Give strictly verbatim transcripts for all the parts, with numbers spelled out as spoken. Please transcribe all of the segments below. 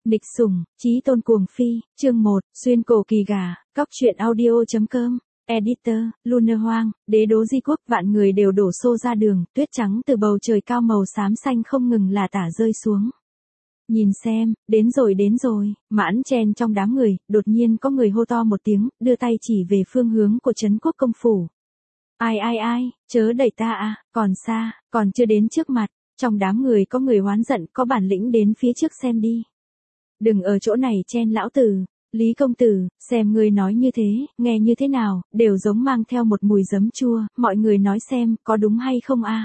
Nịch sủng, chí tôn cuồng phi, chương một, xuyên cổ kỳ gà, cóc truyện audio.com, editor, Lunar Hoang, đế đố di quốc, vạn người đều đổ xô ra đường, tuyết trắng từ bầu trời cao màu xám xanh không ngừng là tả rơi xuống. Nhìn xem, đến rồi đến rồi, mãn chen trong đám người, đột nhiên có người hô to một tiếng, đưa tay chỉ về phương hướng của trấn quốc công phủ. Ai ai ai, chớ đẩy ta à, còn xa, còn chưa đến trước mặt, trong đám người có người oán giận, có bản lĩnh đến phía trước xem đi. Đừng ở chỗ này chen lão tử, Lý công tử, xem ngươi nói như thế, nghe như thế nào, đều giống mang theo một mùi giấm chua, mọi người nói xem, có đúng hay không a?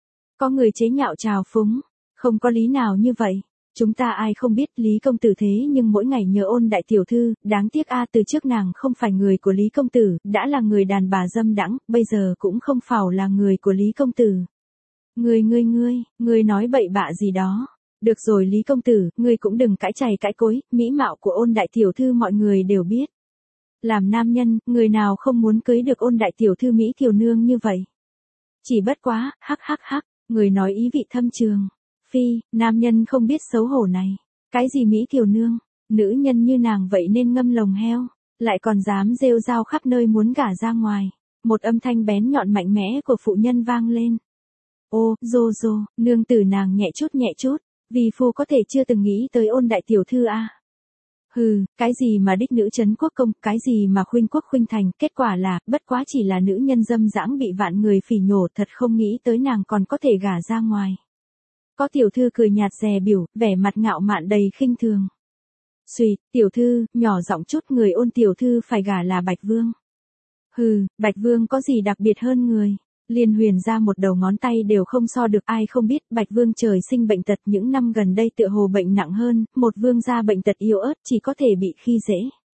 Có người chế nhạo trào phúng, không có lý nào như vậy. Chúng ta ai không biết Lý công tử thế nhưng mỗi ngày nhớ ôn đại tiểu thư, đáng tiếc a từ trước nàng không phải người của Lý công tử, đã là người đàn bà dâm đãng, bây giờ cũng không phảo là người của Lý công tử. Ngươi ngươi ngươi, ngươi nói bậy bạ gì đó. Được rồi Lý công tử, ngươi cũng đừng cãi chày cãi cối, mỹ mạo của ôn đại tiểu thư mọi người đều biết. Làm nam nhân, người nào không muốn cưới được ôn đại tiểu thư Mỹ tiểu nương như vậy. Chỉ bất quá, hắc hắc hắc, người nói ý vị thâm trường. Phi, nam nhân không biết xấu hổ này. Cái gì Mỹ tiểu nương, nữ nhân như nàng vậy nên ngâm lồng heo, lại còn dám rêu rao khắp nơi muốn gả ra ngoài. Một âm thanh bén nhọn mạnh mẽ của phụ nhân vang lên. Ô, rô rô, nương tử nàng nhẹ chút nhẹ chút. Vì phu có thể chưa từng nghĩ tới ôn đại tiểu thư a. Hừ, cái gì mà đích nữ trấn quốc công, cái gì mà khuynh quốc khuynh thành, kết quả là, bất quá chỉ là nữ nhân dâm dãng bị vạn người phỉ nhổ, thật không nghĩ tới nàng còn có thể gả ra ngoài. Có tiểu thư cười nhạt dè biểu, vẻ mặt ngạo mạn đầy khinh thường. Xùy, tiểu thư, nhỏ giọng chút, người ôn tiểu thư phải gả là Bạch Vương. Hừ, Bạch Vương có gì đặc biệt hơn người? Liên Huyền ra một đầu ngón tay đều không so được, ai không biết Bạch Vương trời sinh bệnh tật, những năm gần đây tựa hồ bệnh nặng hơn, một vương gia bệnh tật yếu ớt chỉ có thể bị khi dễ.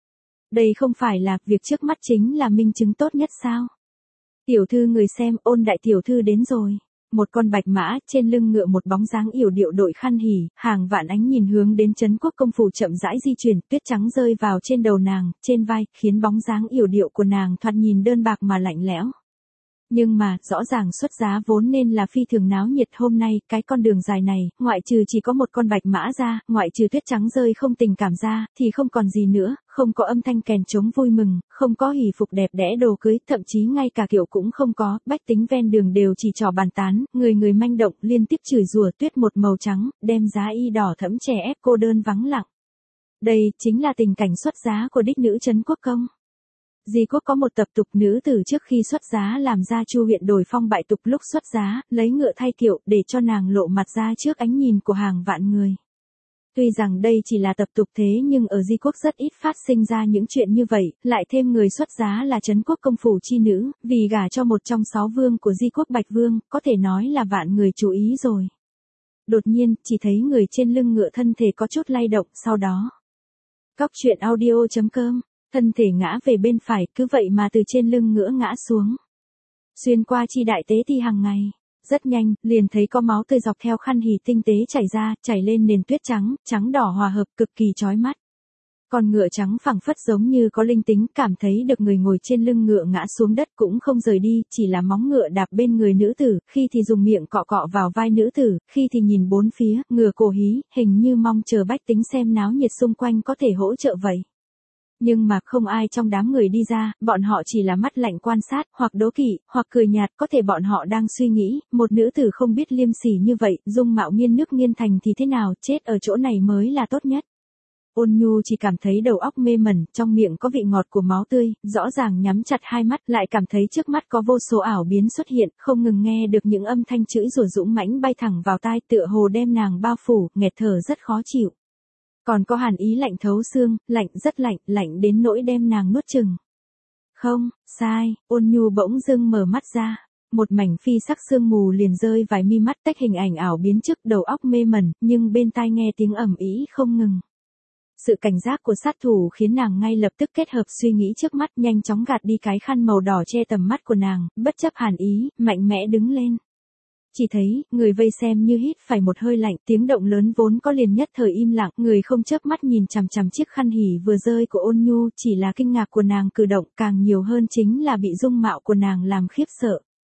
Đây không phải là việc trước mắt chính là minh chứng tốt nhất sao? Tiểu thư người xem, ôn đại tiểu thư đến rồi. Một con bạch mã, trên lưng ngựa một bóng dáng yểu điệu đội khăn hỉ, hàng vạn ánh nhìn hướng đến trấn quốc công phủ chậm rãi di chuyển, tuyết trắng rơi vào trên đầu nàng, trên vai, khiến bóng dáng yểu điệu của nàng thoạt nhìn đơn bạc mà lạnh lẽo. Nhưng mà, rõ ràng xuất giá vốn nên là phi thường náo nhiệt, hôm nay, cái con đường dài này, ngoại trừ chỉ có một con bạch mã ra, ngoại trừ tuyết trắng rơi không tình cảm ra, thì không còn gì nữa, không có âm thanh kèn trống vui mừng, không có hỷ phục đẹp đẽ đồ cưới, thậm chí ngay cả kiệu cũng không có, bách tính ven đường đều chỉ trò bàn tán, người người manh động, liên tiếp chửi rủa, tuyết một màu trắng, đem giá y đỏ thẫm chè ép cô đơn vắng lặng. Đây, chính là tình cảnh xuất giá của đích nữ trấn quốc công. Di quốc có một tập tục nữ tử trước khi xuất giá làm gia chu huyện đổi phong bại tục, lúc xuất giá, lấy ngựa thay kiệu để cho nàng lộ mặt ra trước ánh nhìn của hàng vạn người. Tuy rằng đây chỉ là tập tục thế nhưng ở Di quốc rất ít phát sinh ra những chuyện như vậy, lại thêm người xuất giá là trấn quốc công phủ chi nữ, vì gả cho một trong sáu vương của Di quốc Bạch Vương, có thể nói là vạn người chú ý rồi. Đột nhiên, chỉ thấy người trên lưng ngựa thân thể có chút lay động, sau đó. Cóc truyện audio.com, thân thể ngã về bên phải, cứ vậy mà từ trên lưng ngựa ngã xuống. Xuyên qua chi đại tế thi hàng ngày. Rất nhanh, liền thấy có máu tươi dọc theo khăn hỉ tinh tế chảy ra, chảy lên nền tuyết trắng, trắng đỏ hòa hợp, cực kỳ chói mắt. Con ngựa trắng phẳng phất giống như có linh tính, cảm thấy được người ngồi trên lưng ngựa ngã xuống đất cũng không rời đi, chỉ là móng ngựa đạp bên người nữ tử, khi thì dùng miệng cọ cọ vào vai nữ tử, khi thì nhìn bốn phía, ngựa cổ hí, hình như mong chờ bách tính xem náo nhiệt xung quanh có thể hỗ trợ vậy. Nhưng mà không ai trong đám người đi ra, bọn họ chỉ là mắt lạnh quan sát, hoặc đố kỵ, hoặc cười nhạt, có thể bọn họ đang suy nghĩ, một nữ tử không biết liêm sỉ như vậy, dung mạo nghiên nước nghiên thành thì thế nào, chết ở chỗ này mới là tốt nhất. Ôn Nhu chỉ cảm thấy đầu óc mê mẩn, trong miệng có vị ngọt của máu tươi, rõ ràng nhắm chặt hai mắt, lại cảm thấy trước mắt có vô số ảo biến xuất hiện, không ngừng nghe được những âm thanh chửi rủa dũng mãnh bay thẳng vào tai, tựa hồ đem nàng bao phủ, nghẹt thở rất khó chịu. Còn có hàn ý lạnh thấu xương, lạnh rất lạnh, lạnh đến nỗi đem nàng nuốt chừng. Không, sai, Ôn Nhu bỗng dưng mở mắt ra, một mảnh phi sắc sương mù liền rơi vài mi mắt, tách hình ảnh ảo biến trước, đầu óc mê mẩn, nhưng bên tai nghe tiếng ầm ĩ không ngừng. Sự cảnh giác của sát thủ khiến nàng ngay lập tức kết hợp suy nghĩ trước mắt, nhanh chóng gạt đi cái khăn màu đỏ che tầm mắt của nàng, bất chấp hàn ý, mạnh mẽ đứng lên. Chỉ thấy, người vây xem như hít phải một hơi lạnh, tiếng động lớn vốn có liền nhất thời im lặng, người không chớp mắt nhìn chằm chằm chiếc khăn hỉ vừa rơi của Ôn Nhu, chỉ là kinh ngạc của nàng cử động, càng nhiều hơn chính là bị dung mạo của nàng làm khiếp sợ.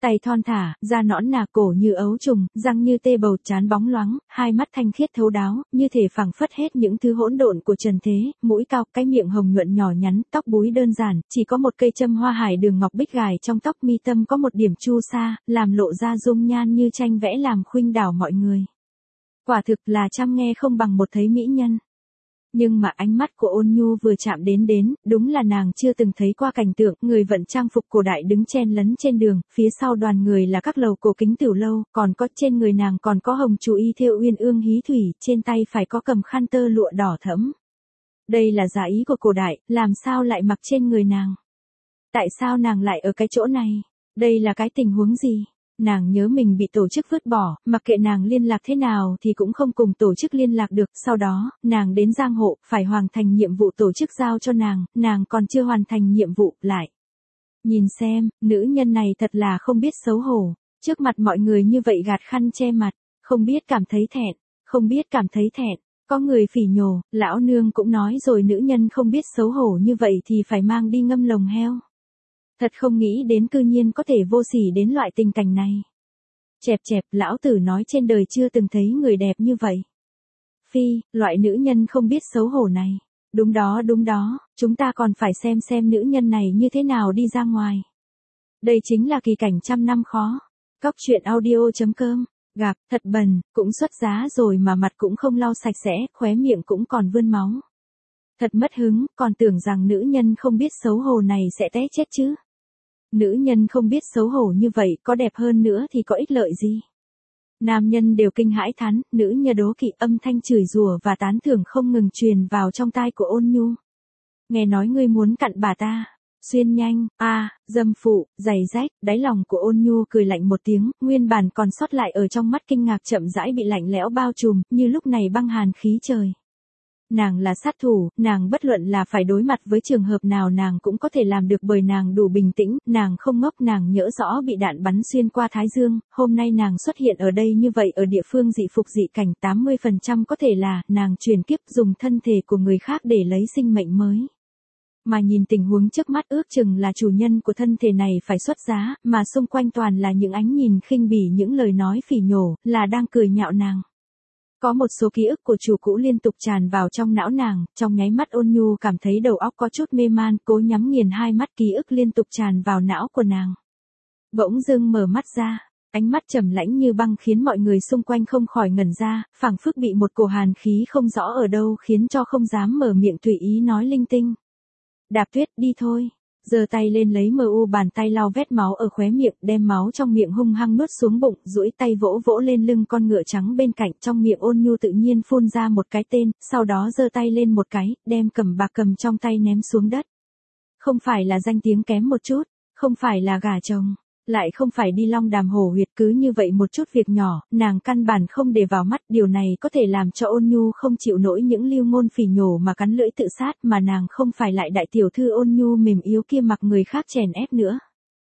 tay thon thả, da nõn nà, cổ như ấu trùng, răng như tê bầu, trán bóng loáng, hai mắt thanh khiết thấu đáo, như thể phảng phất hết những thứ hỗn độn của trần thế, mũi cao, cái miệng hồng nhuận nhỏ nhắn, tóc búi đơn giản, chỉ có một cây châm hoa hải đường ngọc bích gài trong tóc, mi tâm có một điểm chu sa, làm lộ ra dung nhan như tranh vẽ làm khuynh đảo mọi người. Quả thực là trăm nghe không bằng một thấy mỹ nhân. Nhưng mà ánh mắt của Ôn Nhu vừa chạm đến đến, đúng là nàng chưa từng thấy qua cảnh tượng, người vận trang phục cổ đại đứng chen lấn trên đường, phía sau đoàn người là các lầu cổ kính tiểu lâu, còn có trên người nàng còn có hồng chú y thêu uyên ương hí thủy, trên tay phải có cầm khăn tơ lụa đỏ thẫm. Đây là giả ý của cổ đại, làm sao lại mặc trên người nàng? Tại sao nàng lại ở cái chỗ này? Đây là cái tình huống gì? Nàng nhớ mình bị tổ chức vứt bỏ, mặc kệ nàng liên lạc thế nào thì cũng không cùng tổ chức liên lạc được, sau đó, nàng đến giang hộ, phải hoàn thành nhiệm vụ tổ chức giao cho nàng, nàng còn chưa hoàn thành nhiệm vụ, lại. Nhìn xem, nữ nhân này thật là không biết xấu hổ, trước mặt mọi người như vậy gạt khăn che mặt, không biết cảm thấy thẹn, không biết cảm thấy thẹn, có người phỉ nhổ, lão nương cũng nói rồi nữ nhân không biết xấu hổ như vậy thì phải mang đi ngâm lồng heo. Thật không nghĩ đến cư nhiên có thể vô sỉ đến loại tình cảnh này. Chẹp chẹp, lão tử nói trên đời chưa từng thấy người đẹp như vậy. Phi, loại nữ nhân không biết xấu hổ này. Đúng đó đúng đó, chúng ta còn phải xem xem nữ nhân này như thế nào đi ra ngoài. Đây chính là kỳ cảnh trăm năm khó. Cóc truyện audio chấm com, gặp, thật bần, cũng xuất giá rồi mà mặt cũng không lau sạch sẽ, khóe miệng cũng còn vươn máu. Thật mất hứng, còn tưởng rằng nữ nhân không biết xấu hổ này sẽ té chết chứ. Nữ nhân không biết xấu hổ như vậy, có đẹp hơn nữa thì có ích lợi gì? Nam nhân đều kinh hãi thán, nữ nhân đố kỵ, âm thanh chửi rủa và tán thưởng không ngừng truyền vào trong tai của Ôn Nhu. Nghe nói ngươi muốn cặn bà ta, xuyên nhanh, a, à, dâm phụ, giày rách, đáy lòng của Ôn Nhu cười lạnh một tiếng, nguyên bản còn sót lại ở trong mắt kinh ngạc chậm rãi bị lạnh lẽo bao trùm, như lúc này băng hàn khí trời. Nàng là sát thủ, nàng bất luận là phải đối mặt với trường hợp nào nàng cũng có thể làm được bởi nàng đủ bình tĩnh, nàng không ngốc, nàng nhỡ rõ bị đạn bắn xuyên qua thái dương, hôm nay nàng xuất hiện ở đây như vậy ở địa phương dị phục dị cảnh tám mươi phần trăm có thể là nàng truyền kiếp dùng thân thể của người khác để lấy sinh mệnh mới. Mà nhìn tình huống trước mắt ước chừng là chủ nhân của thân thể này phải xuất giá, mà xung quanh toàn là những ánh nhìn khinh bỉ những lời nói phỉ nhổ, là đang cười nhạo nàng. Có một số ký ức của chủ cũ liên tục tràn vào trong não nàng, trong nháy mắt Ôn Nhu cảm thấy đầu óc có chút mê man, cố nhắm nghiền hai mắt ký ức liên tục tràn vào não của nàng. Bỗng dưng mở mắt ra, ánh mắt trầm lãnh như băng khiến mọi người xung quanh không khỏi ngẩn ra, phảng phất bị một cổ hàn khí không rõ ở đâu khiến cho không dám mở miệng tùy ý nói linh tinh. Đạp Tuyết, đi thôi. Giơ tay lên lấy mờ u bàn tay lau vết máu ở khóe miệng, đem máu trong miệng hung hăng nuốt xuống bụng, duỗi tay vỗ vỗ lên lưng con ngựa trắng bên cạnh, trong miệng Ôn Nhu tự nhiên phun ra một cái tên, sau đó giơ tay lên một cái, đem cầm bạc cầm trong tay ném xuống đất. Không phải là danh tiếng kém một chút, không phải là gả chồng, lại không phải đi long đàm hổ huyệt, cứ như vậy một chút việc nhỏ, nàng căn bản không để vào mắt, điều này có thể làm cho Ôn Nhu không chịu nổi những lưu ngôn phỉ nhổ mà cắn lưỡi tự sát, mà nàng không phải lại đại tiểu thư Ôn Nhu mềm yếu kia mặc người khác chèn ép nữa.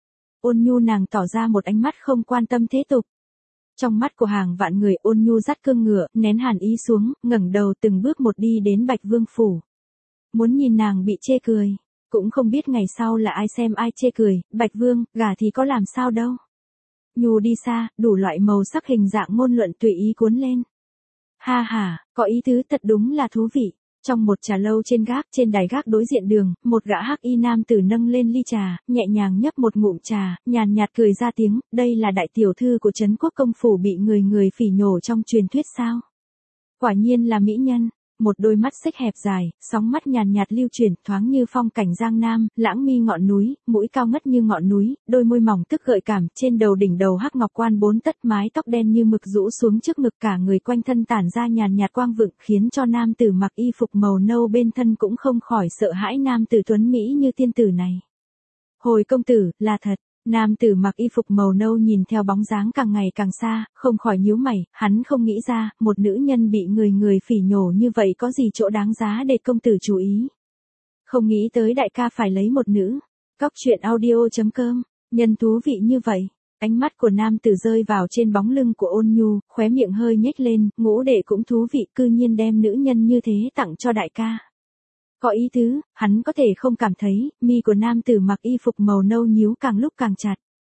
Ôn Nhu nàng tỏ ra một ánh mắt không quan tâm thế tục. Trong mắt của hàng vạn người, Ôn Nhu dắt cương ngựa, nén hàn ý xuống, ngẩng đầu từng bước một đi đến Bạch Vương phủ. Muốn nhìn nàng bị chê cười. Cũng không biết ngày sau là ai xem ai chê cười, Bạch Vương, gả thì có làm sao đâu. Nhu đi xa, đủ loại màu sắc hình dạng ngôn luận tùy ý cuốn lên. Ha ha, có ý tứ thật đúng là thú vị. Trong một trà lâu trên gác, trên đài gác đối diện đường, một gã hắc y nam tử nâng lên ly trà, nhẹ nhàng nhấp một ngụm trà, nhàn nhạt cười ra tiếng, đây là đại tiểu thư của Trấn Quốc công phủ bị người người phỉ nhổ trong truyền thuyết sao. Quả nhiên là mỹ nhân. Một đôi mắt xích hẹp dài, sóng mắt nhàn nhạt lưu chuyển, thoáng như phong cảnh Giang Nam, lãng mi ngọn núi, mũi cao ngất như ngọn núi, đôi môi mỏng tức gợi cảm, trên đầu đỉnh đầu hắc ngọc quan bốn tất, mái tóc đen như mực rũ xuống trước ngực, cả người quanh thân tản ra nhàn nhạt quang vựng, khiến cho nam tử mặc y phục màu nâu bên thân cũng không khỏi sợ hãi nam tử tuấn mỹ như tiên tử này. Hồi công tử, là thật. Nam tử mặc y phục màu nâu nhìn theo bóng dáng càng ngày càng xa, không khỏi nhíu mày, hắn không nghĩ ra, một nữ nhân bị người người phỉ nhổ như vậy có gì chỗ đáng giá để công tử chú ý. Không nghĩ tới đại ca phải lấy một nữ. Cóc truyện audio chấm com, nhân thú vị như vậy. Ánh mắt của nam tử rơi vào trên bóng lưng của Ôn Nhu, khóe miệng hơi nhếch lên, ngũ đệ cũng thú vị, cư nhiên đem nữ nhân như thế tặng cho đại ca. Có ý tứ, hắn có thể không cảm thấy, mi của nam tử mặc y phục màu nâu nhíu càng lúc càng chặt.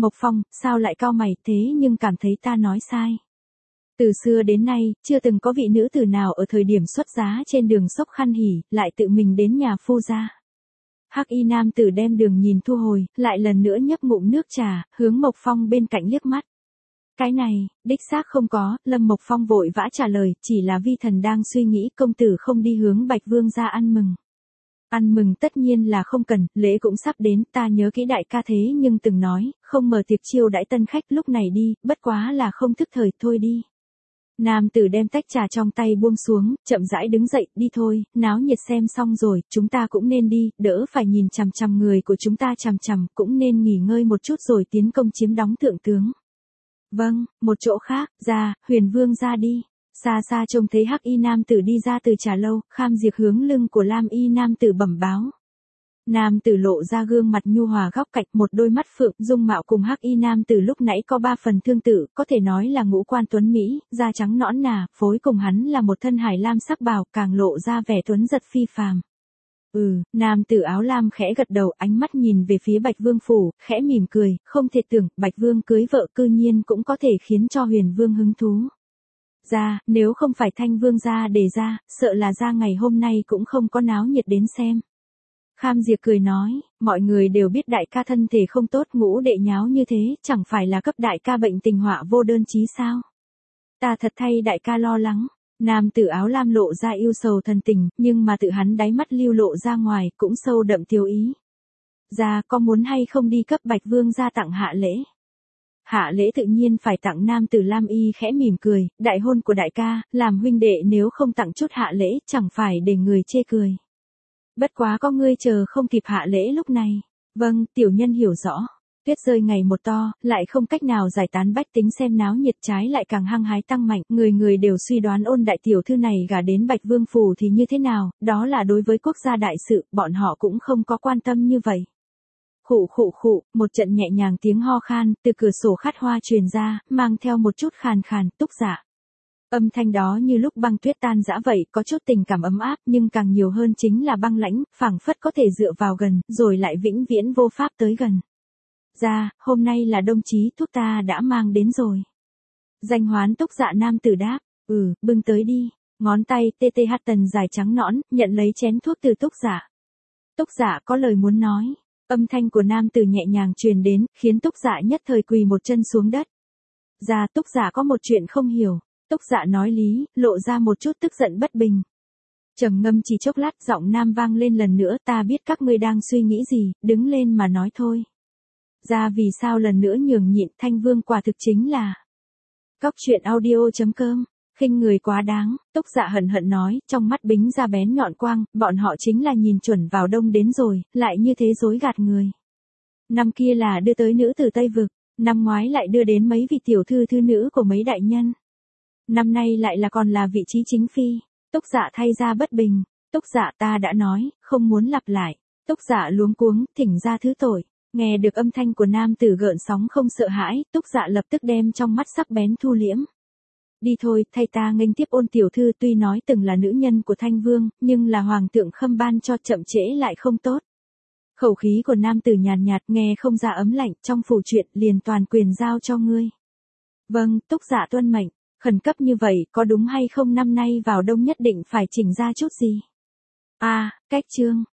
Mộc Phong, sao lại cau mày thế nhưng cảm thấy ta nói sai. Từ xưa đến nay, chưa từng có vị nữ tử nào ở thời điểm xuất giá trên đường sốc khăn hỉ, lại tự mình đến nhà phu gia. Hắc y nam tử đem đường nhìn thu hồi, lại lần nữa nhấp ngụm nước trà, hướng Mộc Phong bên cạnh liếc mắt. Cái này, đích xác không có, Lâm Mộc Phong vội vã trả lời, chỉ là vi thần đang suy nghĩ công tử không đi hướng Bạch Vương gia ăn mừng. Ăn mừng tất nhiên là không cần, lễ cũng sắp đến, ta nhớ kỹ đại ca thế nhưng từng nói, không mở tiệc chiêu đãi tân khách lúc này đi, bất quá là không thức thời, thôi đi. Nam tử đem tách trà trong tay buông xuống, chậm rãi đứng dậy, đi thôi, náo nhiệt xem xong rồi, chúng ta cũng nên đi, đỡ phải nhìn chằm chằm người của chúng ta chằm chằm, cũng nên nghỉ ngơi một chút rồi tiến công chiếm đóng thượng tướng. Vâng, một chỗ khác, ra, Huyền Vương ra đi. Xa xa trông thấy hắc y nam tử đi ra từ trà lâu, Kham Diệp hướng lưng của lam y nam tử bẩm báo. Nam tử lộ ra gương mặt nhu hòa góc cạnh, một đôi mắt phượng, dung mạo cùng hắc y nam tử lúc nãy có ba phần tương tự, có thể nói là ngũ quan tuấn mỹ, da trắng nõn nà, phối cùng hắn là một thân hải lam sắc bào, càng lộ ra vẻ tuấn giật phi phàm. Ừ, nam tử áo lam khẽ gật đầu, ánh mắt nhìn về phía Bạch Vương phủ, khẽ mỉm cười, không thể tưởng, Bạch Vương cưới vợ cư nhiên cũng có thể khiến cho Huyền Vương hứng thú. Ra, nếu không phải Thanh Vương gia đề ra, sợ là ra ngày hôm nay cũng không có náo nhiệt đến xem. Kham Diệp cười nói, mọi người đều biết đại ca thân thể không tốt, ngũ đệ nháo như thế, chẳng phải là cấp đại ca bệnh tình họa vô đơn chí sao? Ta thật thay đại ca lo lắng. Nam tử áo lam lộ ra yêu sầu thần tình, nhưng mà tự hắn đáy mắt lưu lộ ra ngoài, cũng sâu đậm tiêu ý. Ra, có muốn hay không đi cấp Bạch Vương gia tặng hạ lễ? Hạ lễ tự nhiên phải tặng. Nam tử lam y khẽ mỉm cười, đại hôn của đại ca, làm huynh đệ nếu không tặng chút hạ lễ, chẳng phải để người chê cười. Bất quá có ngươi chờ không kịp hạ lễ lúc này. Vâng, tiểu nhân hiểu rõ. Tuyết rơi ngày một to, lại không cách nào giải tán bách tính xem náo nhiệt, trái lại càng hăng hái tăng mạnh, người người đều suy đoán Ôn đại tiểu thư này gả đến Bạch Vương phủ thì như thế nào, đó là đối với quốc gia đại sự, bọn họ cũng không có quan tâm như vậy. Khụ khụ khụ, một trận nhẹ nhàng tiếng ho khan, từ cửa sổ khát hoa truyền ra, mang theo một chút khàn khàn, Túc Dạ. Âm thanh đó như lúc băng tuyết tan rã vậy, có chút tình cảm ấm áp, nhưng càng nhiều hơn chính là băng lãnh, phảng phất có thể dựa vào gần, rồi lại vĩnh viễn vô pháp tới gần. Ra, hôm nay là đồng chí thuốc ta đã mang đến rồi. Danh hoán Túc Dạ nam tử đáp, ừ, bưng tới đi. Ngón tay tê tê hát tần dài trắng nõn, nhận lấy chén thuốc từ Túc Dạ. Túc Dạ có lời muốn nói. Âm thanh của nam tử nhẹ nhàng truyền đến, khiến Túc Dạ nhất thời quỳ một chân xuống đất. Ra, Túc Dạ có một chuyện không hiểu. Túc Dạ nói lý, lộ ra một chút tức giận bất bình. Trầm ngâm chỉ chốc lát, giọng nam vang lên lần nữa, ta biết các ngươi đang suy nghĩ gì, đứng lên mà nói thôi. Ra vì sao lần nữa nhường nhịn, Thanh Vương quả thực chính là. Góc truyện audio chấm com, khinh người quá đáng, Túc Dạ hận hận nói, trong mắt bính ra bén nhọn quang, bọn họ chính là nhìn chuẩn vào đông đến rồi, lại như thế dối gạt người. Năm kia là đưa tới nữ từ Tây Vực, năm ngoái lại đưa đến mấy vị tiểu thư thư nữ của mấy đại nhân. Năm nay lại là còn là vị trí chính phi. Túc Dạ thay ra bất bình. Túc Dạ ta đã nói, không muốn lặp lại. Túc Dạ luống cuống, thỉnh ra thứ tội. Nghe được âm thanh của nam tử gợn sóng không sợ hãi, Túc Dạ lập tức đem trong mắt sắc bén thu liễm. Đi thôi, thay ta nghênh tiếp Ôn tiểu thư, tuy nói từng là nữ nhân của Thanh Vương, nhưng là hoàng thượng khâm ban cho, chậm trễ lại không tốt. Khẩu khí của nam tử nhàn nhạt, nghe không ra ấm lạnh, trong phủ chuyện liền toàn quyền giao cho ngươi. Vâng, Túc Dạ tuân mệnh. Khẩn cấp như vậy, có đúng hay không, năm nay vào đông nhất định phải chỉnh ra chút gì? À, cách chương.